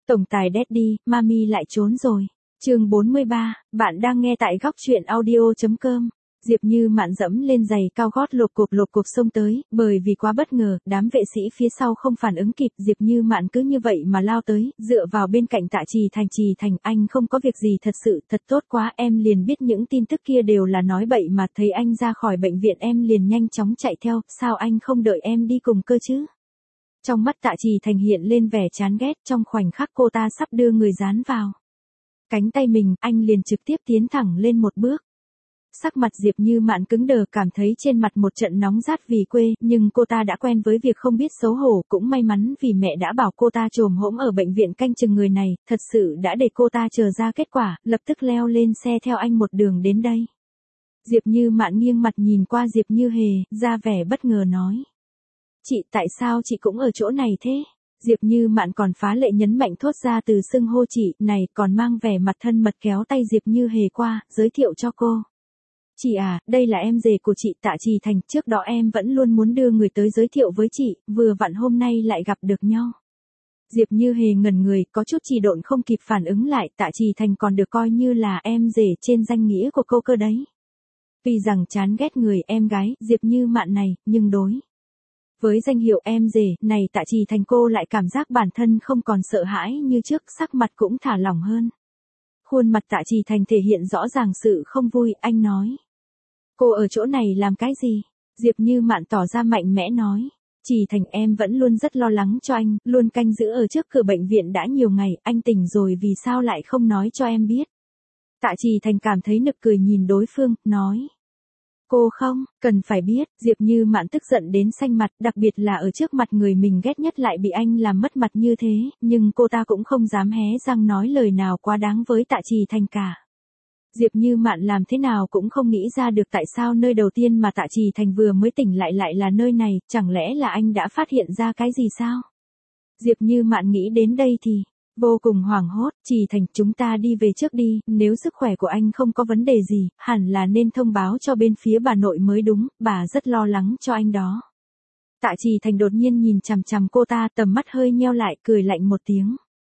Tổng tài Daddy, Mami lại trốn rồi. Chương 43, bạn đang nghe tại góc truyện audio.com. Diệp Như Mạn dẫm lên giày cao gót lộp cộp xông tới, bởi vì quá bất ngờ, đám vệ sĩ phía sau không phản ứng kịp, Diệp Như Mạn cứ như vậy mà lao tới, dựa vào bên cạnh Tạ Trì Thành, anh không có việc gì thật sự, thật tốt quá, em liền biết những tin tức kia đều là nói bậy mà, thấy anh ra khỏi bệnh viện em liền nhanh chóng chạy theo, sao anh không đợi em đi cùng cơ chứ? Trong mắt Tạ Trì Thành hiện lên vẻ chán ghét, trong khoảnh khắc cô ta sắp đưa người dán vào cánh tay mình, anh liền trực tiếp tiến thẳng lên một bước. Sắc mặt Diệp Như Mạn cứng đờ, cảm thấy trên mặt một trận nóng rát vì quê, nhưng cô ta đã quen với việc không biết xấu hổ, cũng may mắn vì mẹ đã bảo cô ta trồm hỗn ở bệnh viện canh chừng người này, thật sự đã để cô ta chờ ra kết quả, lập tức leo lên xe theo anh một đường đến đây. Diệp Như Mạn nghiêng mặt nhìn qua Diệp Như Hề, ra vẻ bất ngờ nói. Chị, tại sao chị cũng ở chỗ này thế? Diệp Như Mạn còn phá lệ nhấn mạnh thốt ra từ xưng hô chị, này, còn mang vẻ mặt thân mật kéo tay Diệp Như Hề qua, giới thiệu cho cô. Chị à, đây là em rể của chị Tạ Trì Thành, trước đó em vẫn luôn muốn đưa người tới giới thiệu với chị, vừa vặn hôm nay lại gặp được nhau. Diệp Như Hề ngẩn người, có chút trì độn không kịp phản ứng lại, Tạ Trì Thành còn được coi như là em rể trên danh nghĩa của cô cơ đấy. Vì rằng chán ghét người em gái, Diệp Như Mạn này, nhưng đối với danh hiệu em rể này, Tạ Trì Thành cô lại cảm giác bản thân không còn sợ hãi như trước, sắc mặt cũng thả lỏng hơn. Khuôn mặt Tạ Trì Thành thể hiện rõ ràng sự không vui, anh nói. Cô ở chỗ này làm cái gì? Diệp Như Mạn tỏ ra mạnh mẽ nói. Trì Thành, em vẫn luôn rất lo lắng cho anh, luôn canh giữ ở trước cửa bệnh viện đã nhiều ngày, anh tỉnh rồi vì sao lại không nói cho em biết? Tạ Trì Thành cảm thấy nực cười nhìn đối phương, nói. Cô không cần phải biết. Diệp Như Mạn tức giận đến xanh mặt, đặc biệt là ở trước mặt người mình ghét nhất lại bị anh làm mất mặt như thế, nhưng cô ta cũng không dám hé răng nói lời nào quá đáng với Tạ Trì Thành cả. Diệp Như Mạn làm thế nào cũng không nghĩ ra được tại sao nơi đầu tiên mà Tạ Trì Thành vừa mới tỉnh lại là nơi này, chẳng lẽ là anh đã phát hiện ra cái gì sao? Diệp Như Mạn nghĩ đến đây thì vô cùng hoảng hốt. Trì Thành, chúng ta đi về trước đi, nếu sức khỏe của anh không có vấn đề gì, hẳn là nên thông báo cho bên phía bà nội mới đúng, bà rất lo lắng cho anh đó. Tạ Trì Thành đột nhiên nhìn chằm chằm cô ta, tầm mắt hơi nheo lại, cười lạnh một tiếng.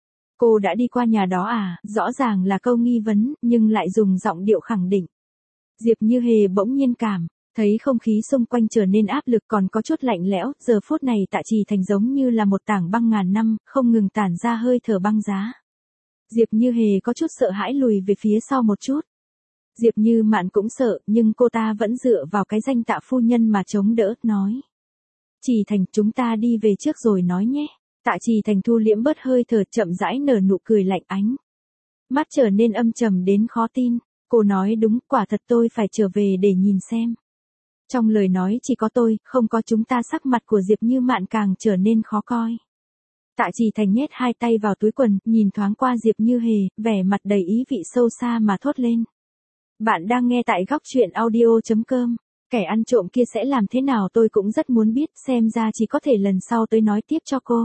Cô đã đi qua nhà đó à? Rõ ràng là câu nghi vấn, nhưng lại dùng giọng điệu khẳng định. Diệp Như Hề bỗng nhiên thấy không khí xung quanh trở nên áp lực, còn có chút lạnh lẽo, giờ phút này Tạ Trì Thành giống như là một tảng băng ngàn năm, không ngừng tản ra hơi thở băng giá. Diệp Như Hề có chút sợ hãi lùi về phía sau một chút. Diệp Như Mạn cũng sợ, nhưng cô ta vẫn dựa vào cái danh Tạ phu nhân mà chống đỡ, nói. Trì Thành, chúng ta đi về trước rồi nói nhé. Tạ Trì Thành thu liễm bớt hơi thở, chậm rãi nở nụ cười lạnh, ánh mắt trở nên âm trầm đến khó tin. Cô nói đúng, quả thật tôi phải trở về để nhìn xem. Trong lời nói chỉ có tôi, không có chúng ta. Sắc mặt của Diệp Như Mạn càng trở nên khó coi. Tạ Trì Thành nhét hai tay vào túi quần, nhìn thoáng qua Diệp Như Hề, vẻ mặt đầy ý vị sâu xa mà thốt lên. Bạn đang nghe tại góc truyện audio.com. Kẻ ăn trộm kia sẽ làm thế nào tôi cũng rất muốn biết, xem ra chỉ có thể lần sau tôi nói tiếp cho cô.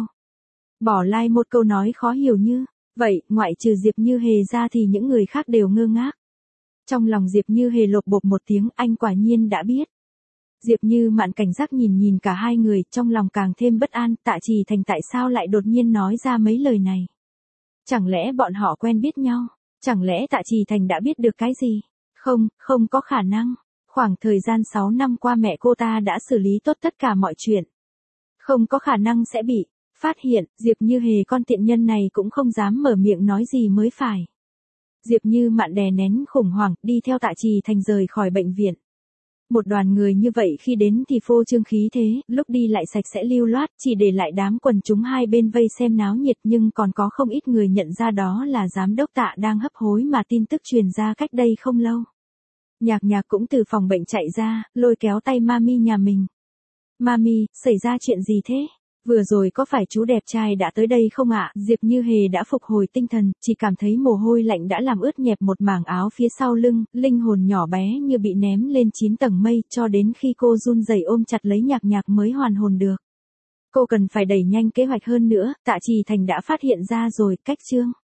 Bỏ like một câu nói khó hiểu như vậy, ngoại trừ Diệp Như Hề ra thì những người khác đều ngơ ngác. Trong lòng Diệp Như Hề lộp bộp một tiếng, anh quả nhiên đã biết. Diệp Như Mạn cảnh giác nhìn cả hai người, trong lòng càng thêm bất an, Tạ Trì Thành tại sao lại đột nhiên nói ra mấy lời này? Chẳng lẽ bọn họ quen biết nhau? Chẳng lẽ Tạ Trì Thành đã biết được cái gì? Không có khả năng. Khoảng thời gian 6 năm qua mẹ cô ta đã xử lý tốt tất cả mọi chuyện. Không có khả năng sẽ bị phát hiện. Diệp Như Hề con tiện nhân này cũng không dám mở miệng nói gì mới phải. Diệp Như Mạn đè nén khủng hoảng, đi theo Tạ Trì Thành rời khỏi bệnh viện. Một đoàn người như vậy khi đến thì phô trương khí thế, lúc đi lại sạch sẽ lưu loát, chỉ để lại đám quần chúng hai bên vây xem náo nhiệt, nhưng còn có không ít người nhận ra đó là giám đốc Tạ đang hấp hối mà tin tức truyền ra cách đây không lâu. Nhạc cũng từ phòng bệnh chạy ra, lôi kéo tay Mami nhà mình. Mami, xảy ra chuyện gì thế? Vừa rồi có phải chú đẹp trai đã tới đây không ạ? Diệp Như Hề đã phục hồi tinh thần, chỉ cảm thấy mồ hôi lạnh đã làm ướt nhẹp một mảng áo phía sau lưng, linh hồn nhỏ bé như bị ném lên 9 tầng mây, cho đến khi cô run rẩy ôm chặt lấy Nhạc mới hoàn hồn được. Cô cần phải đẩy nhanh kế hoạch hơn nữa, Tạ Trì Thành đã phát hiện ra rồi, cách chương